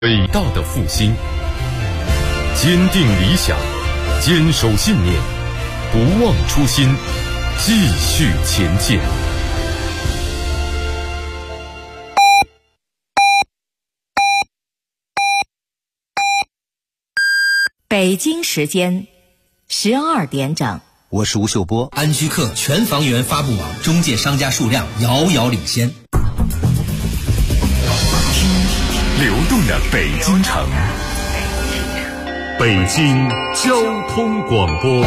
伟大的复兴，坚定理想，坚守信念，不忘初心，继续前进。 北京时间12点整， 我是吴秀波。 安居客全房源发布网中介商家数量遥遥领先。 流动的北京城，北京交通广播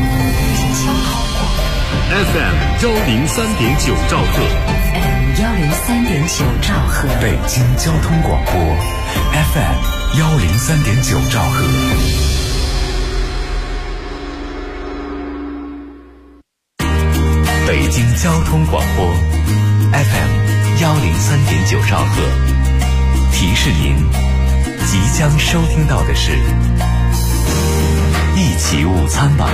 FM 103.9兆赫， 103.9兆赫， 北京交通广播 FM 103.9兆赫。北京交通广播 FM 103.9兆赫。提示您，即将收听到的是一起午餐吧。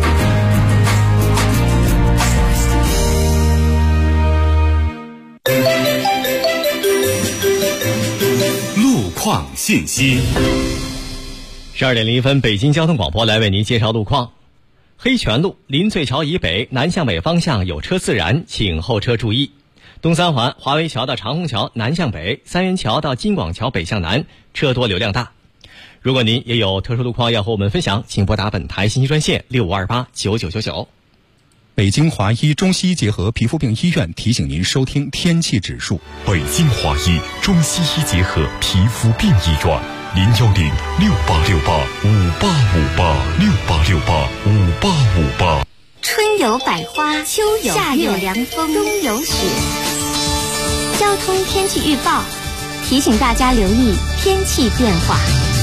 路况信息。 12点01分，北京交通广播来为您介绍路况。黑泉路林萃桥以北南向北方向有车自燃，请后车注意。东三环华为桥到长虹桥南向北，三元桥到金广桥北向南，车多流量大。如果您也有特殊路况要和我们分享，请拨打本台信息专线65289999。 北京华医中西医结合皮肤病医院提醒您收听天气指数。 北京华医中西医结合皮肤病医院，0106868586868685858。 春有百花，秋有夏有凉风，冬有雪。交通天气预报提醒大家留意天气变化。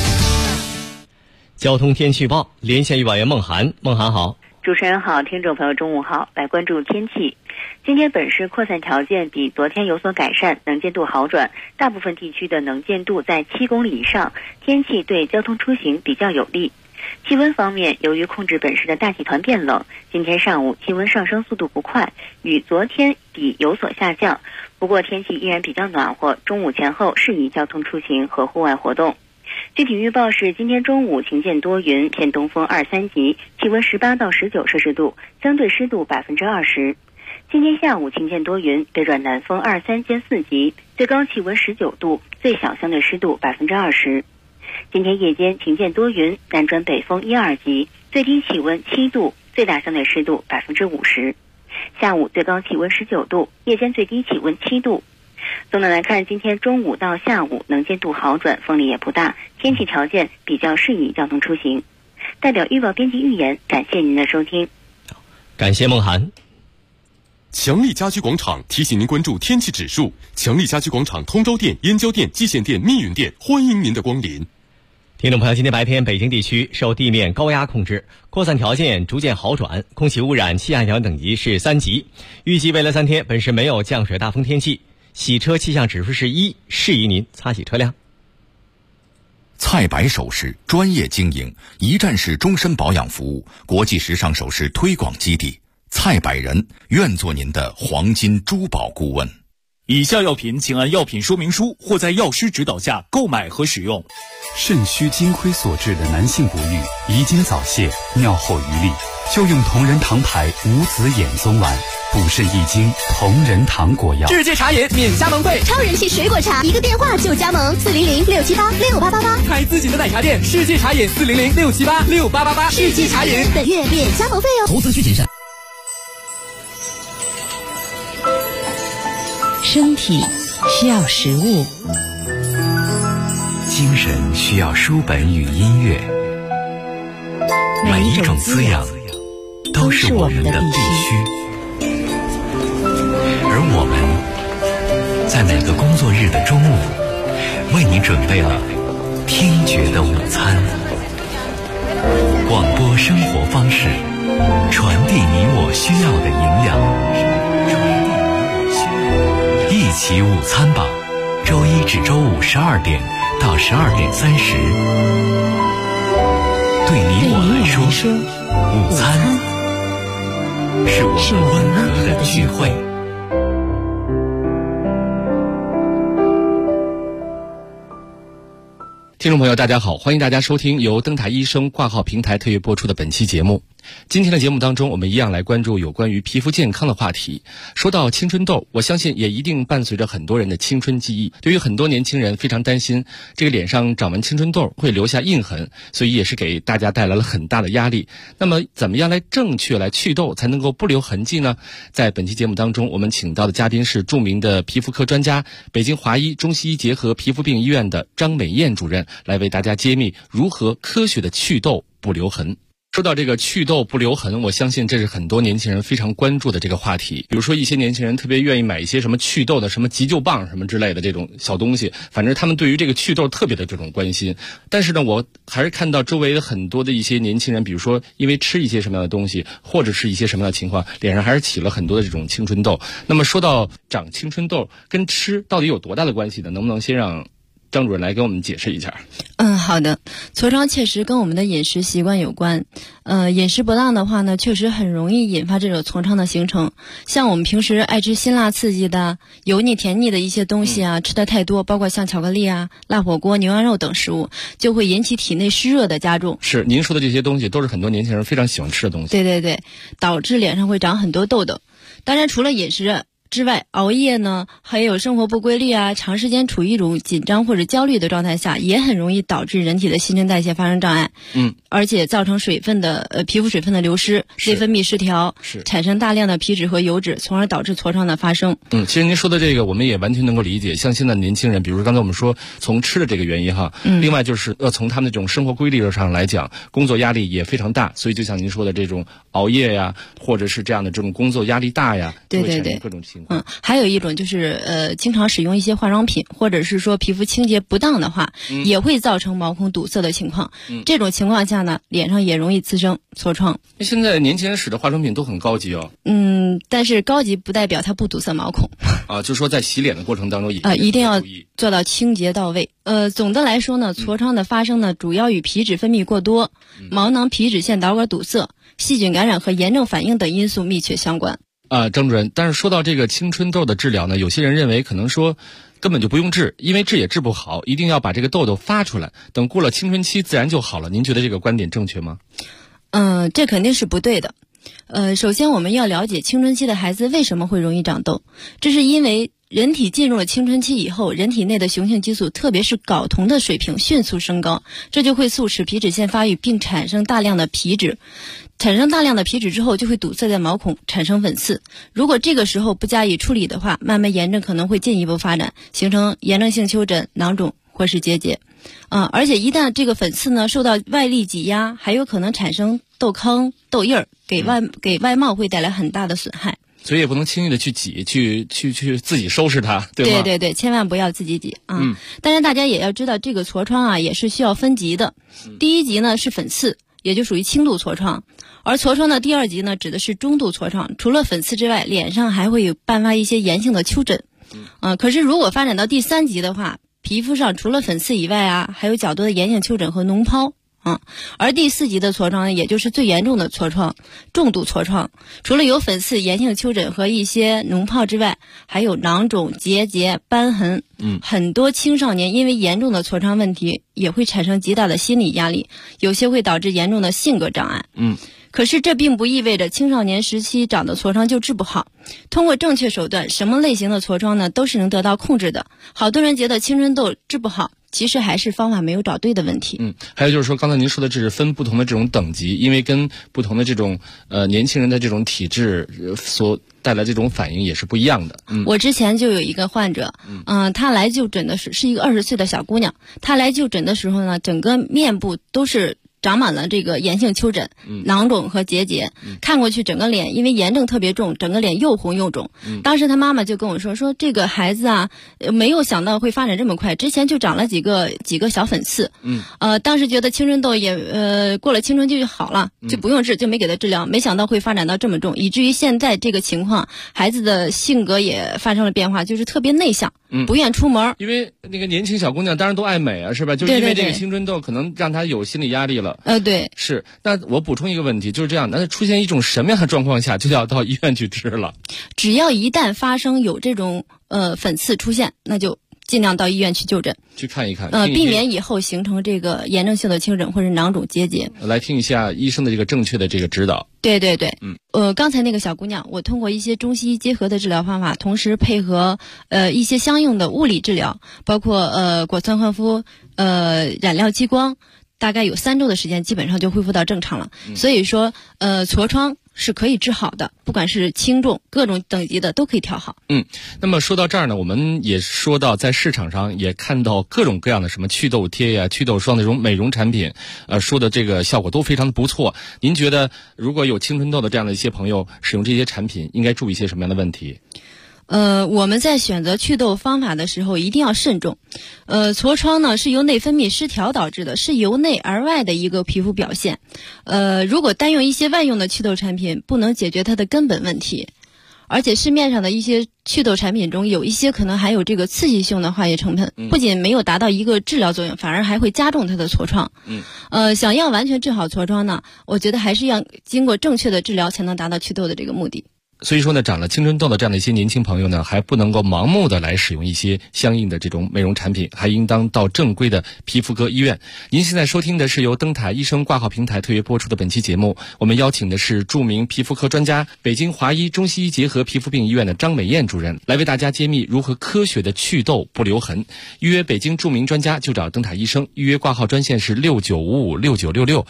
交通天气预报，连线预报员孟涵。孟涵好。 主持人好，听众朋友中午好，来关注天气。今天本市扩散条件比昨天有所改善，能见度好转，大部分地区的能见度在7公里以上，天气对交通出行比较有利。气温方面，由于控制本市的大气团变冷，今天上午气温上升速度不快，与昨天比有所下降。不过天气依然比较暖和，中午前后适宜交通出行和户外活动。具体预报是今天中午晴间多云，偏东风2、3级，气温18到19摄氏度，相对湿度20%。今天下午晴间多云，北转南风2、3兼4级，最高气温19度，最小相对湿度20%。今天夜间晴间多云，南转北风1、2级，最低气温7度，最大相对湿度50%。下午最高气温19度，夜间最低气温7度。总的来看，今天中午到下午能见度好转，风力也不大，天气条件比较适宜交通出行。代表预报编辑预言，感谢您的收听。 感谢孟涵。 强力家居广场提醒您关注天气指数。强力家居广场通州店、燕郊店、蓟县店、密云店，欢迎您的光临。 听众朋友，今天白天北京地区受地面高压控制，扩散条件逐渐好转，空气污染气象条件等级是3级。预计未来3天本市没有降水大风天气，洗车气象指数是1，适宜您擦洗车辆。 蔡白首饰专业经营，一站式终身保养服务，国际时尚首饰推广基地。蔡百人愿做您的黄金珠宝顾问。 以下药品请按药品说明书或在药师指导下购买和使用。 肾虚金亏所致的男性不育、遗精早泄、尿后余力，就用同仁堂牌无籽眼松丸，补肾益精，同仁堂果药。 世界茶饮免加盟费， 超人气水果茶，一个电话就加盟，400-678-6888。 开自己的奶茶店，世界茶饮400-678-6888。 世界茶饮本月免加盟费哦。 投资需谨慎。 身体需要食物， 精神需要书本与音乐，每一种滋养都是我们的必须。而我们在每个工作日的中午，为你准备了听觉的午餐。广播生活方式，传递你我需要的营养。一起午餐吧，周一至周五12点到12点30。对你我来说，午餐是我们温和的聚会。 听众朋友大家好，欢迎大家收听由灯塔医生挂号平台特约播出的本期节目。今天的节目当中，我们一样来关注有关于皮肤健康的话题。说到青春痘，我相信也一定伴随着很多人的青春记忆。对于很多年轻人非常担心这个脸上长完青春痘会留下印痕，所以也是给大家带来了很大的压力。那么怎么样来正确来祛痘才能够不留痕迹呢？在本期节目当中，我们请到的嘉宾是著名的皮肤科专家，北京华医中西医结合皮肤病医院的张美燕主任，来为大家揭秘如何科学的祛痘不留痕。说到这个祛痘不留痕，我相信这是很多年轻人非常关注的这个话题。比如说一些年轻人特别愿意买一些什么祛痘的什么急救棒什么之类的这种小东西，反正他们对于这个祛痘特别的这种关心。但是呢，我还是看到周围的很多的一些年轻人，比如说因为吃一些什么样的东西，或者是一些什么样的情况，脸上还是起了很多的这种青春痘。那么说到长青春痘跟吃到底有多大的关系呢？能不能先让张主任来给我们解释一下？ 好的。痤疮确实跟我们的饮食习惯有关。饮食不当的话呢，确实很容易引发这种痤疮的形成。像我们平时爱吃辛辣刺激的、油腻甜腻的一些东西啊，吃的太多，包括像巧克力啊、辣火锅、牛羊肉等食物，就会引起体内湿热的加重。 是，您说的这些东西都是很多年轻人非常喜欢吃的东西。 对对对，导致脸上会长很多痘痘。当然，除了饮食之外，熬夜呢，还有生活不规律啊，长时间处于一种紧张或者焦虑的状态下，也很容易导致人体的新陈代谢发生障碍。而且造成皮肤水分的流失，内分泌失调，产生大量的皮脂和油脂，从而导致痤疮的发生。 其实您说的这个我们也完全能够理解。像现在的年轻人，比如说刚才我们说从吃的这个原因哈，另外就是从他们这种生活规律上来讲，工作压力也非常大，所以就像您说的这种熬夜呀，或者是这样的这种工作压力大呀， 对对对， 各种情况。 还有一种就是经常使用一些化妆品，或者是说皮肤清洁不当的话，也会造成毛孔堵塞的情况。这种情况下呢，脸上也容易滋生痤疮。 现在年轻人使的化妆品都很高级哦。 但是高级不代表它不堵塞毛孔。 就是说在洗脸的过程当中一定要做到清洁到位。总的来说呢，痤疮的发生呢，主要与皮脂分泌过多、毛囊皮脂腺导管堵塞、细菌感染和炎症反应等因素密切相关。 张主任，但是说到这个青春痘的治疗呢，有些人认为可能说根本就不用治，因为治也治不好，一定要把这个痘痘发出来，等过了青春期自然就好了。您觉得这个观点正确吗？ 这肯定是不对的。首先我们要了解青春期的孩子为什么会容易长痘，这是因为人体进入了青春期以后，人体内的雄性激素，特别是睾酮的水平迅速升高，这就会促使皮脂腺发育，并产生大量的皮脂。产生大量的皮脂之后，就会堵塞在毛孔，产生粉刺。如果这个时候不加以处理的话，慢慢炎症可能会进一步发展，形成炎症性丘疹、囊肿或是结节。而且一旦这个粉刺呢受到外力挤压，还有可能产生痘坑、痘印儿，给外貌会带来很大的损害。 所以也不能轻易的去挤，去自己收拾它，对吗？ 对对对，千万不要自己挤啊！但是大家也要知道，这个痤疮啊也是需要分级的。第一级呢是粉刺，也就属于轻度痤疮。而痤疮的第二级呢，指的是中度痤疮。除了粉刺之外，脸上还会有伴发一些炎性的丘疹。可是如果发展到第三级的话，皮肤上除了粉刺以外啊，还有较多的炎性丘疹和脓疱。而第四级的痤疮呢，也就是最严重的痤疮，重度痤疮，除了有粉刺、炎性丘疹和一些脓疱之外，还有囊肿、结节、瘢痕。很多青少年因为严重的痤疮问题，也会产生极大的心理压力，有些会导致严重的性格障碍。可是这并不意味着青少年时期长的痤疮就治不好。通过正确手段，什么类型的痤疮呢，都是能得到控制的。好多人觉得青春痘治不好，其实还是方法没有找对的问题。 还有就是说，刚才您说的这是分不同的这种等级，因为跟不同的这种年轻人的这种体质所带来这种反应也是不一样的。 我之前就有一个患者，她来就诊的是一个20岁的小姑娘，她来就诊的时候呢，整个面部都是长满了这个炎性丘疹、囊肿和结节，看过去整个脸因为炎症特别重，整个脸又红又肿。当时他妈妈就跟我说这个孩子啊，没有想到会发展这么快，之前就长了几个小粉刺。当时觉得青春痘也过了青春期就好了，就不用治，就没给他治疗，没想到会发展到这么重，以至于现在这个情况，孩子的性格也发生了变化，就是特别内向，不愿出门。 因为那个年轻小姑娘当然都爱美啊，是吧？就是因为这个青春痘可能让她有心理压力了。 对， 是。那我补充一个问题，就是这样，那出现一种什么样的状况下就要到医院去治了？ 只要一旦发生有这种粉刺出现，那就尽量到医院去就诊， 去看一看， 避免以后形成这个炎症性的丘疹或者囊肿结节。 来听一下医生的这个正确的这个指导。 对对对，刚才那个小姑娘，我通过一些中西医结合的治疗方法，同时配合一些相应的物理治疗，包括果酸焕肤、染料激光，大概有3周的时间，基本上就恢复到正常了。所以说，痤疮是可以治好的，不管是轻重各种等级的都可以调好。 那么说到这儿呢，我们也说到在市场上也看到各种各样的什么祛痘贴呀、祛痘霜的这种美容产品，说的这个效果都非常的不错。您觉得如果有青春痘的这样的一些朋友使用这些产品，应该注意一些什么样的问题？ 我们在选择祛痘方法的时候一定要慎重。痤疮呢是由内分泌失调导致的，是由内而外的一个皮肤表现。如果单用一些外用的祛痘产品，不能解决它的根本问题。而且市面上的一些祛痘产品中有一些可能还有这个刺激性的化学成分，不仅没有达到一个治疗作用，反而还会加重它的痤疮。想要完全治好痤疮呢，我觉得还是要经过正确的治疗才能达到祛痘的这个目的。 所以说呢，长了青春痘的这样的一些年轻朋友呢，还不能够盲目的来使用一些相应的这种美容产品，还应当到正规的皮肤科医院。您现在收听的是由灯塔医生挂号平台特约播出的本期节目，我们邀请的是著名皮肤科专家、北京华医中西医结合皮肤病医院的张美燕主任，来为大家揭秘如何科学的祛痘不留痕。预约北京著名专家就找灯塔医生，预约挂号专线是69556966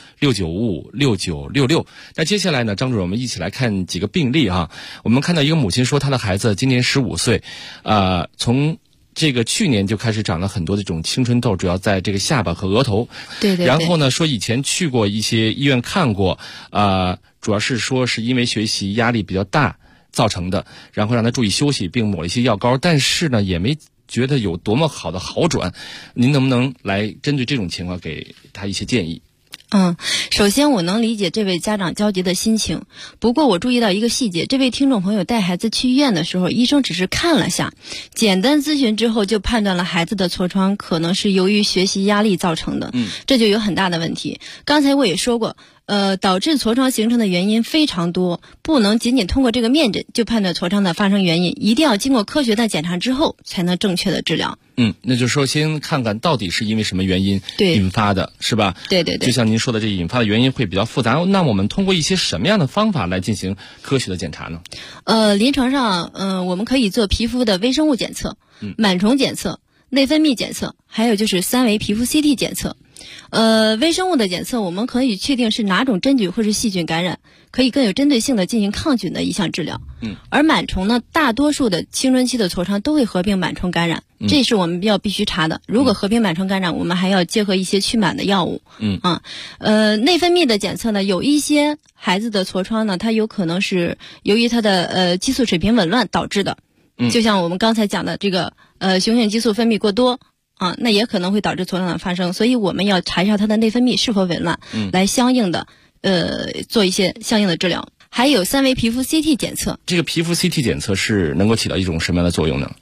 69556966。那接下来呢，张主任，我们一起来看几个病例啊。我们看到一个母亲说，她的孩子今年15岁，从这个去年就开始长了很多的这种青春痘，主要在这个下巴和额头。 对。 然后呢，说以前去过一些医院看过，主要是说是因为学习压力比较大造成的，然后让他注意休息，并抹了一些药膏，但是呢，也没觉得有多么好的好转。您能不能来针对这种情况给他一些建议？ 首先我能理解这位家长焦急的心情，不过我注意到一个细节，这位听众朋友带孩子去医院的时候，医生只是看了下，简单咨询之后就判断了孩子的痤疮可能是由于学习压力造成的，这就有很大的问题。刚才我也说过，导致痤疮形成的原因非常多，不能仅仅通过这个面诊就判断痤疮的发生原因，一定要经过科学的检查之后才能正确的治疗。 那就是说先看看到底是因为什么原因引发的，是吧？ 对。 就像您说的，这引发的原因会比较复杂。那我们通过一些什么样的方法来进行科学的检查呢？ 临床上，我们可以做皮肤的微生物检测、螨虫检测、内分泌检测，还有就是3维皮肤 CT 检测。微生物的检测，我们可以确定是哪种真菌或是细菌感染，可以更有针对性的进行抗菌的一项治疗。而螨虫呢，大多数的青春期的痤疮都会合并螨虫感染，这是我们必须查的。如果合并螨虫感染，我们还要结合一些驱螨的药物。内分泌的检测呢，有一些孩子的痤疮呢，它有可能是由于他的激素水平紊乱导致的，就像我们刚才讲的这个雄性激素分泌过多。那也可能会导致痤疮的发生，所以我们要查一下它的内分泌是否紊乱，来相应的做一些相应的治疗。还有3维皮肤 CT 检测， 这个皮肤 CT 检测是能够起到一种什么样的作用呢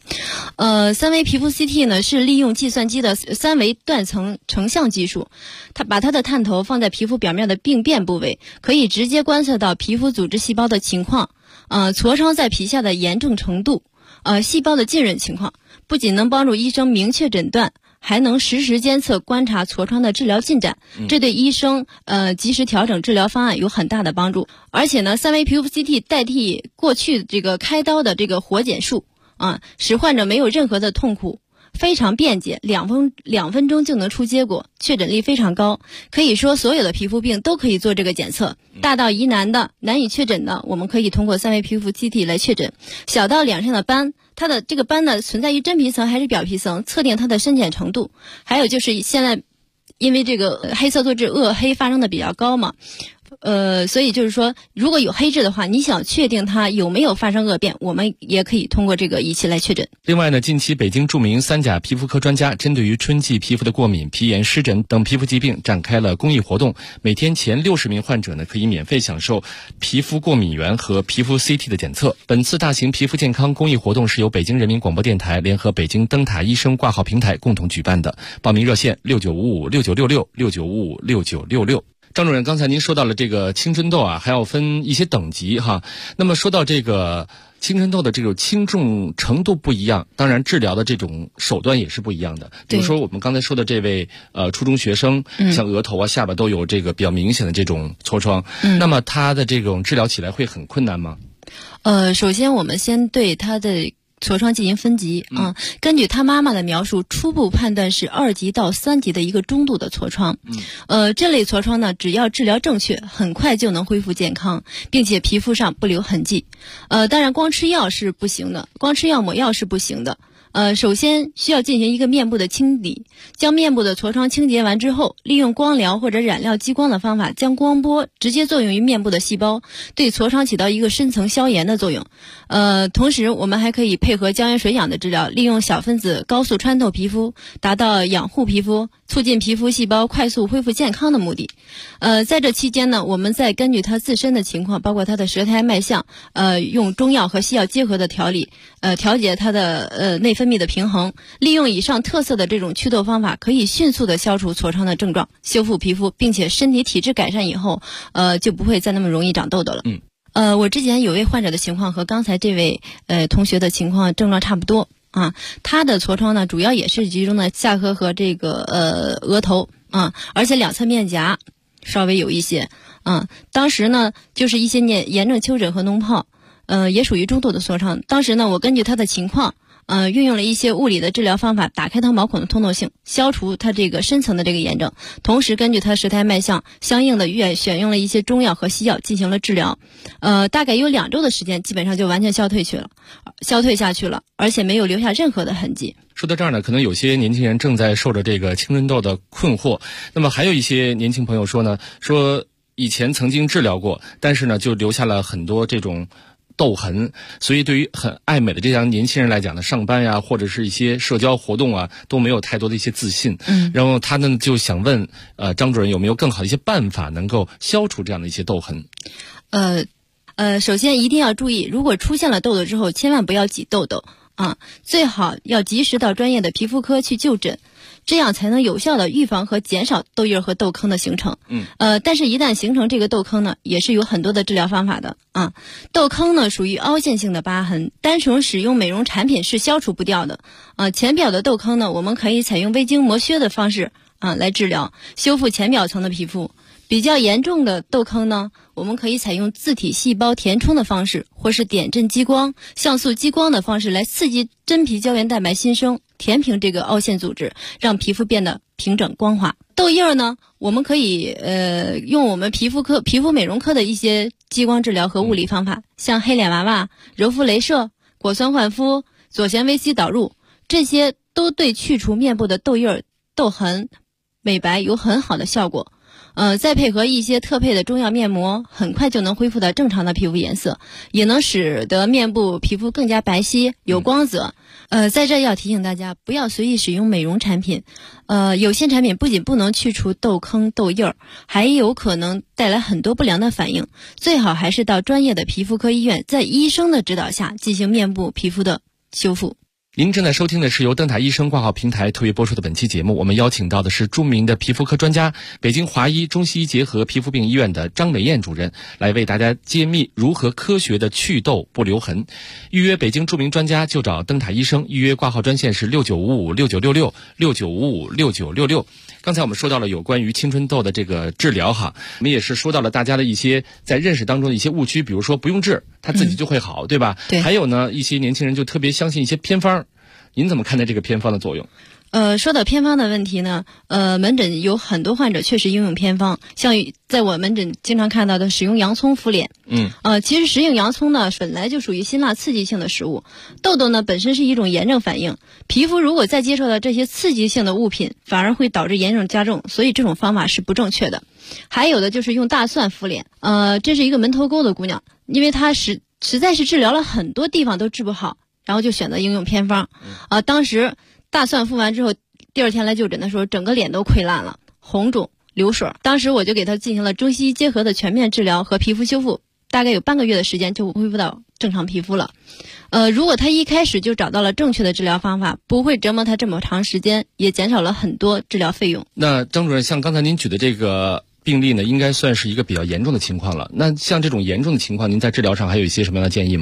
？3维皮肤 CT 呢是利用计算机的3维断层成像技术，它把它的探头放在皮肤表面的病变部位，可以直接观测到皮肤组织细胞的情况，痤疮在皮下的严重程度，细胞的浸润情况。不仅能帮助医生明确诊断，还能实时监测观察痤疮的治疗进展，这对医生及时调整治疗方案有很大的帮助。而且呢，3维皮肤 CT 代替过去这个开刀的这个活检术使患者没有任何的痛苦，非常便捷，2分钟就能出结果，确诊率非常高。可以说所有的皮肤病都可以做这个检测，大到疑难的、难以确诊的，我们可以通过3维皮肤 CT 来确诊。小到脸上的斑，它的这个斑呢存在于真皮层还是表皮层，测定它的深浅程度。还有就是现在因为这个黑色素质恶黑发生的比较高嘛，所以就是说，如果有黑痣的话，你想确定它有没有发生恶变，我们也可以通过这个仪器来确诊。 另外呢，近期北京著名3甲皮肤科专家针对于春季皮肤的过敏、皮炎、湿疹等皮肤疾病展开了公益活动，每天前60名患者呢可以免费享受皮肤过敏原和皮肤 CT 的检测。本次大型皮肤健康公益活动是由北京人民广播电台联合北京灯塔医生挂号平台共同举办的，报名热线69556966 69556966。张主任，刚才您说到了这个青春痘还要分一些等级哈。那么说到这个青春痘的这种轻重程度不一样，当然治疗的这种手段也是不一样的。比如说我们刚才说的这位初中学生，像额头啊、下巴都有这个比较明显的这种痤疮，那么他的这种治疗起来会很困难吗？ 首先我们先对他的痤疮进行分级啊，根据他妈妈的描述，初步判断是2级到3级的一个中度的痤疮。这类痤疮呢，只要治疗正确，很快就能恢复健康，并且皮肤上不留痕迹。当然光吃药是不行的，光吃药抹药是不行的。首先需要进行一个面部的清理，将面部的痤疮清洁完之后，利用光疗或者染料激光的方法，将光波直接作用于面部的细胞，对痤疮起到一个深层消炎的作用。同时我们还可以配合胶原水养的治疗，利用小分子高速穿透皮肤，达到养护皮肤、促进皮肤细胞快速恢复健康的目的。在这期间呢，我们再根据他自身的情况，包括他的舌苔脉象，用中药和西药结合的调理，调节他的内分泌的平衡，利用以上特色的这种祛痘方法，可以迅速的消除痤疮的症状，修复皮肤，并且身体体质改善以后，就不会再那么容易长痘痘了。我之前有位患者的情况和刚才这位同学的情况症状差不多啊，他的痤疮呢主要也是集中在下颌和这个额头啊，而且两侧面颊稍微有一些啊。当时呢就是一些炎症丘疹和脓疱，也属于中度的痤疮。当时呢我根据他的情况，运用了一些物理的治疗方法，打开他毛孔的通透性，消除他这个深层的这个炎症，同时根据他舌苔脉象，相应的选用了一些中药和西药进行了治疗。大概有2周的时间，基本上就完全消退下去了，而且没有留下任何的痕迹。 说到这儿呢，可能有些年轻人正在受着这个青春痘的困惑，那么还有一些年轻朋友说呢，说以前曾经治疗过，但是呢就留下了很多这种痘痕，所以对于很爱美的这样年轻人来讲呢，上班呀或者是一些社交活动啊都没有太多的一些自信。然后他呢就想问张主任有没有更好的一些办法能够消除这样的一些痘痕？ 首先一定要注意，如果出现了痘痘之后，千万不要挤痘痘啊，最好要及时到专业的皮肤科去就诊，这样才能有效的预防和减少痘印和痘坑的形成。但是一旦形成这个痘坑呢，也是有很多的治疗方法的啊。痘坑呢属于凹陷性的疤痕，单纯使用美容产品是消除不掉的。浅表的痘坑呢，我们可以采用微晶磨削的方式来治疗，修复浅表层的皮肤。比较严重的痘坑呢，我们可以采用自体细胞填充的方式，或是点阵激光、像素激光的方式来刺激真皮胶原蛋白新生，填平这个凹陷组织，让皮肤变得平整光滑。痘印呢，我们可以用我们皮肤美容科的一些激光治疗和物理方法，像黑脸娃娃、柔肤镭射、果酸焕肤、左旋维 C 导入，这些都对去除面部的痘印、痘痕、美白有很好的效果。再配合一些特配的中药面膜，很快就能恢复到正常的皮肤颜色，也能使得面部皮肤更加白皙有光泽。在这要提醒大家，不要随意使用美容产品。有些产品不仅不能去除痘坑痘印儿，还有可能带来很多不良的反应。最好还是到专业的皮肤科医院，在医生的指导下进行面部皮肤的修复。 您正在收听的是由灯塔医生挂号平台特约播出的本期节目，我们邀请到的是著名的皮肤科专家，北京华医中西医结合皮肤病医院的张美燕主任，来为大家揭秘如何科学的祛痘不留痕。预约北京著名专家就找灯塔医生，预约挂号专线是695569666966。刚才我们说到了有关于青春痘的这个治疗哈，我们也是说到了大家的一些在认识当中的一些误区，比如说不用治它自己就会好，对吧？对。还有呢，一些年轻人就特别相信一些偏方，您怎么看待这个偏方的作用？ 说到偏方的问题呢，门诊有很多患者确实应用偏方，像在我门诊经常看到的使用洋葱敷脸。其实食用洋葱呢，本来就属于辛辣刺激性的食物，痘痘呢本身是一种炎症反应，皮肤如果再接受到这些刺激性的物品，反而会导致炎症加重，所以这种方法是不正确的。还有的就是用大蒜敷脸，这是一个门头沟的姑娘，因为她实在是治疗了很多地方都治不好，然后就选择应用偏方。当时大蒜敷完之后，第二天来就诊的时候，整个脸都溃烂了，红肿流水。当时我就给他进行了中西医结合的全面治疗和皮肤修复，大概有半个月的时间就恢复到正常皮肤了。如果他一开始就找到了正确的治疗方法，不会折磨他这么长时间，也减少了很多治疗费用。 那张主任，像刚才您举的这个病例呢，应该算是一个比较严重的情况了。那像这种严重的情况，您在治疗上还有一些什么样的建议吗？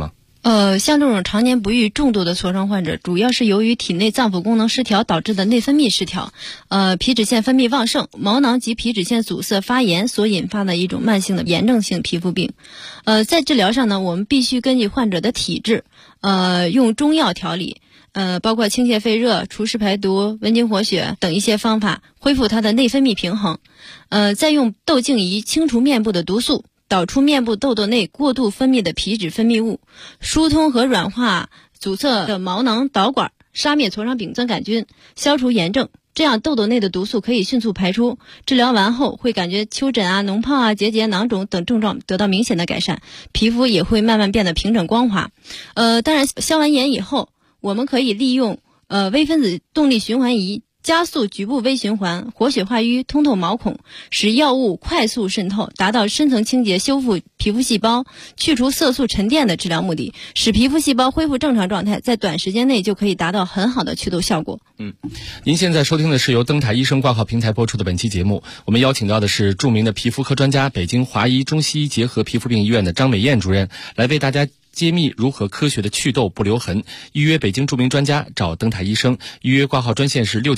像这种常年不愈重度的痤疮患者，主要是由于体内脏腑功能失调导致的内分泌失调，皮脂腺分泌旺盛，毛囊及皮脂腺阻塞发炎所引发的一种慢性的炎症性皮肤病。在治疗上呢，我们必须根据患者的体质，用中药调理，包括清泻肺热、除湿排毒、温经活血等一些方法，恢复它的内分泌平衡。再用窦镜仪清除面部的毒素，导出面部痘痘内过度分泌的皮脂分泌物，疏通和软化阻塞的毛囊导管，杀灭痤疮丙酸杆菌，消除炎症。这样痘痘内的毒素可以迅速排出，治疗完后会感觉丘疹啊、脓疱啊、结节、囊肿等症状得到明显的改善，皮肤也会慢慢变得平整光滑。当然消完炎以后，我们可以利用微分子动力循环仪加速局部微循环，活血化瘀，通透毛孔，使药物快速渗透，达到深层清洁、修复皮肤细胞、去除色素沉淀的治疗目的，使皮肤细胞恢复正常状态，在短时间内就可以达到很好的祛痘效果。 您现在收听的是由灯塔医生挂号平台播出的本期节目，我们邀请到的是著名的皮肤科专家，北京华医中西医结合皮肤病医院的张美燕主任，来为大家揭秘如何科学的祛痘不留痕。预约北京著名专家找灯塔医生，预约挂号专线是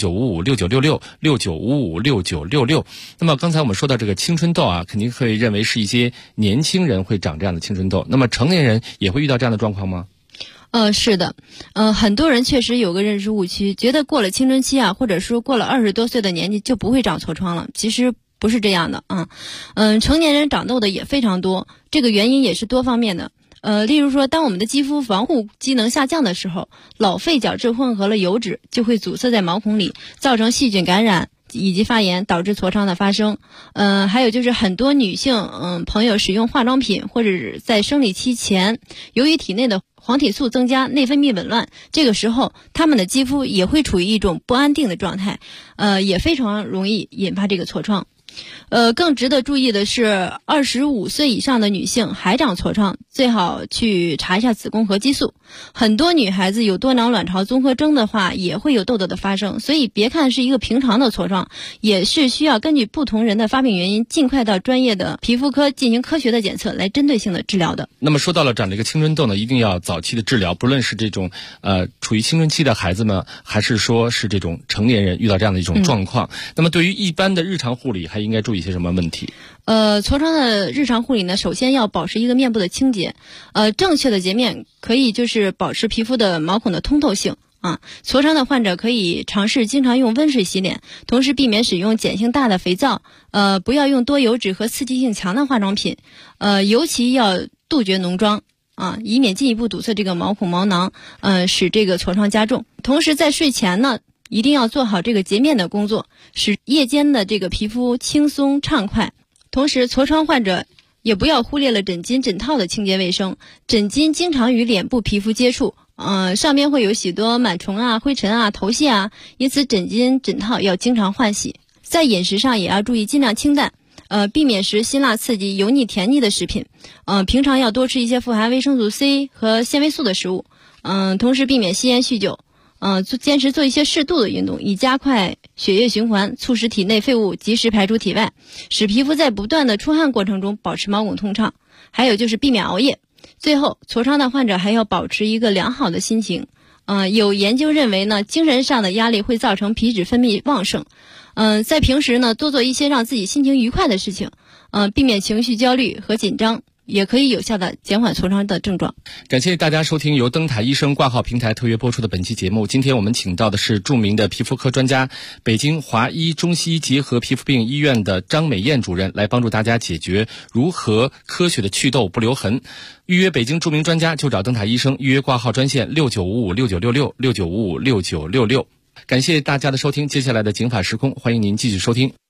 6955696669556966。那么刚才我们说到这个青春痘啊，肯定会认为是一些年轻人会长这样的青春痘，那么成年人也会遇到这样的状况吗？ 是的，很多人确实有个认识误区，觉得过了青春期啊，或者说过了20多岁的年纪就不会长痤疮了，其实不是这样的啊。成年人长痘的也非常多，这个原因也是多方面的。例如说，当我们的肌肤防护机能下降的时候，老废角质混合了油脂，就会阻塞在毛孔里，造成细菌感染以及发炎，导致痤疮的发生。还有就是很多女性朋友使用化妆品或者是在生理期前，由于体内的黄体素增加，内分泌紊乱，这个时候她们的肌肤也会处于一种不安定的状态，也非常容易引发这个痤疮。更值得注意的是，25岁以上的女性还长痤疮，最好去查一下子宫和激素。很多女孩子有多囊卵巢综合征的话，也会有痘痘的发生，所以别看是一个平常的痤疮，也是需要根据不同人的发病原因，尽快到专业的皮肤科进行科学的检测，来针对性的治疗的。 那么说到了长这个青春痘呢，一定要早期的治疗，不论是这种处于青春期的孩子们，还是说是这种成年人遇到这样的一种状况，那么对于一般的日常护理还应该注意些什么问题？ 痤疮的日常护理呢，首先要保持一个面部的清洁，正确的洁面可以就是保持皮肤的毛孔的通透性啊。痤疮的患者可以尝试经常用温水洗脸，同时避免使用碱性大的肥皂，不要用多油脂和刺激性强的化妆品，尤其要杜绝浓妆啊，以免进一步堵塞这个毛孔毛囊，使这个痤疮加重。同时在睡前呢，一定要做好这个洁面的工作，使夜间的这个皮肤轻松畅快。同时痤疮患者也不要忽略了枕巾枕套的清洁卫生，枕巾经常与脸部皮肤接触，上面会有许多螨虫啊、灰尘啊、头屑啊，因此枕巾枕套要经常换洗。在饮食上也要注意尽量清淡，避免食辛辣刺激、油腻甜腻的食品，平常要多吃一些富含维生素 C 和纤维素的食物，同时避免吸烟酗酒，坚持做一些适度的运动，以加快血液循环，促使体内废物及时排出体外，使皮肤在不断的出汗过程中保持毛孔通畅。还有就是避免熬夜。最后，痤疮的患者还要保持一个良好的心情。有研究认为呢，精神上的压力会造成皮脂分泌旺盛。在平时呢，多做一些让自己心情愉快的事情，避免情绪焦虑和紧张，也可以有效的减缓痤疮的症状。 感谢大家收听由灯塔医生挂号平台特约播出的本期节目。今天我们请到的是著名的皮肤科专家，北京华医中西医结合皮肤病医院的张美燕主任，来帮助大家解决如何科学的祛痘不留痕。预约北京著名专家就找灯塔医生，预约挂号专线695569666966。感谢大家的收听，接下来的警法时空，欢迎您继续收听。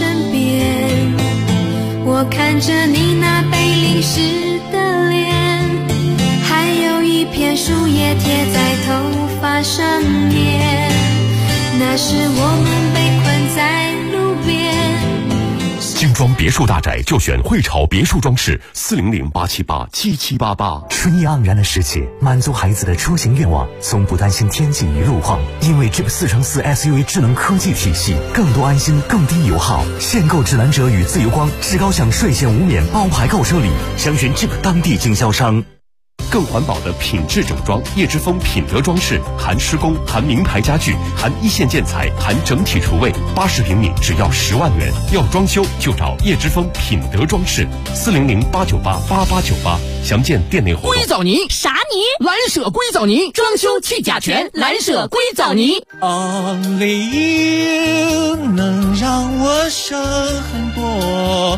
我看着你那被淋湿的脸， 还是我们被困在路边？ 精装别墅大宅就选汇潮别墅装饰，400-878-7788。 春意盎然的世界，满足孩子的出行愿望，从不担心天气与路况，因为 Jeep 4x4 SUV 智能科技体系，更多安心，更低油耗。限购指南者与自由光至高享税险无免包牌购车礼，详询 Jeep 当地经销商。 更环保的品质整装，叶之峰品德装饰，含施工，含名牌家具，含一线建材，含整体厨卫，80平米只要10万元。要装修就找叶之峰品德装饰，400-898-8898，详见店内活动。 硅藻泥啥泥？蓝舍硅藻泥，装修去甲醛，蓝舍硅藻泥。 Only you 能让我省很多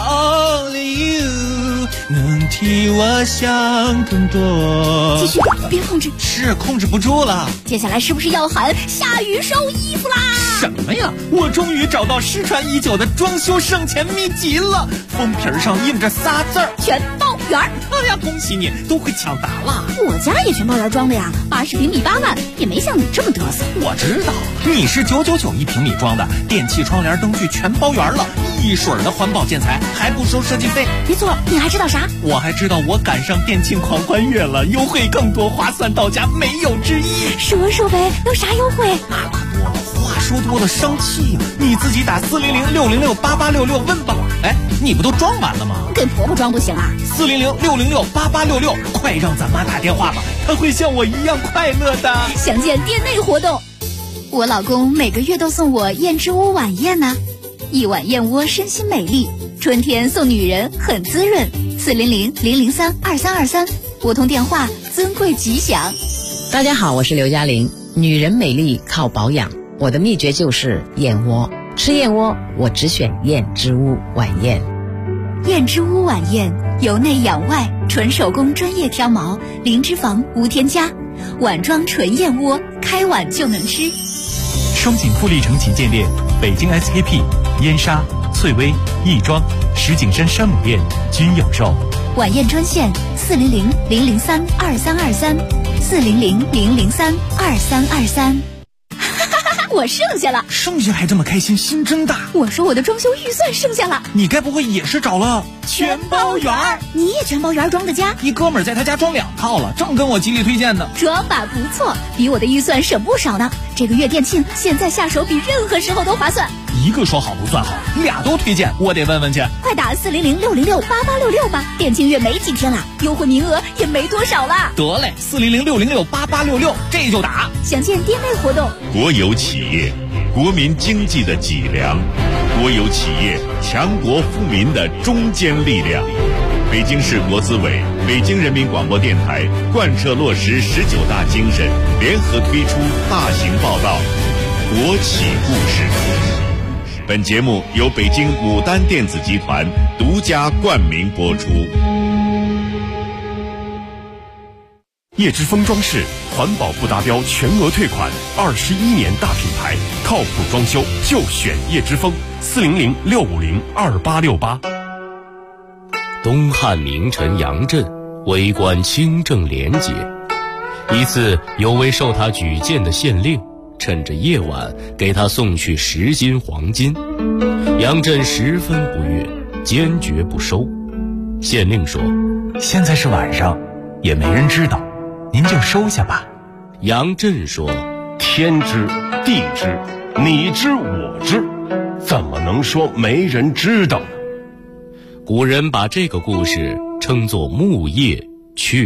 ，Only you 能替我想更多。 继续，别控制， 是控制不住了。 接下来是不是要喊下雨收衣服啦？ 什么呀？我终于找到失传已久的装修省钱秘籍了，封皮上印着仨字儿： 全包圆。 哎呀，恭喜你，都会抢答了。 我家也全包圆装的呀，80平米8万，也没像你这么嘚瑟。 我知道，你是999一平米装的，电器、窗帘、灯具全包圆了，一水的环保建材，还不收设计费。 没错，你还知道啥？ 我还知道我赶上电竞狂欢月了，优惠更多，划算到家，没有之一。 说呗，有啥优惠？ 话说多了生气呀！你自己打400-606-8866问吧。哎，你不都装完了吗？ 给婆婆装不行啊 ？400-606-8866，快让咱妈打电话吧，她会像我一样快乐的。 详见店内活动。我老公每个月都送我燕之屋晚宴呢，一碗燕窝身心美丽，春天送女人很滋润。400-003-2323，拨通电话，尊贵吉祥。 大家好，我是刘嘉玲。女人美丽靠保养，我的秘诀就是燕窝。吃燕窝，我只选燕之屋晚宴。 燕之屋晚宴，由内养外，纯手工专业挑毛，零脂肪无添加，碗装纯燕窝，开碗就能吃。 双井富力城旗舰店、北京 SKP、燕莎、翠微、亦庄、石景山山姆店均有售。 晚宴专线400-003-2323，400-003-2323。我剩下了， 剩下还这么开心，心真大。 我说我的装修预算剩下了， 你该不会也是找了全包圆？你也全包圆装的家？ 一哥们儿在他家装2套了，正跟我极力推荐呢。 装法不错，比我的预算省不少呢。这个月店庆，现在下手比任何时候都划算。 一个说好不算好，俩都推荐，我得问问去。 快打400-606-8866吧，店庆月没几天了，优惠名额也没多少了。 得嘞，400-606-8866，这就打。 详见店内活动。 国有企业，国民经济的脊梁；国有企业，强国富民的中坚力量。北京市国资委、北京人民广播电台贯彻落实19大精神，联合推出大型报道《国企故事》。本节目由北京牡丹电子集团独家冠名播出。 叶之峰装饰，环保不达标全额退款，21年大品牌，靠谱装修就选叶之峰，400-650-2868。 东汉名臣杨震为官清正廉洁，一次有位受他举荐的县令趁着夜晚给他送去10斤黄金，杨震十分不悦，坚决不收。县令说：“ 现在是晚上，也没人知道，您就收下吧。” 杨震说：“ 天知地知，你知我知，怎么能说没人知道呢？” 古人把这个故事称作木叶雀。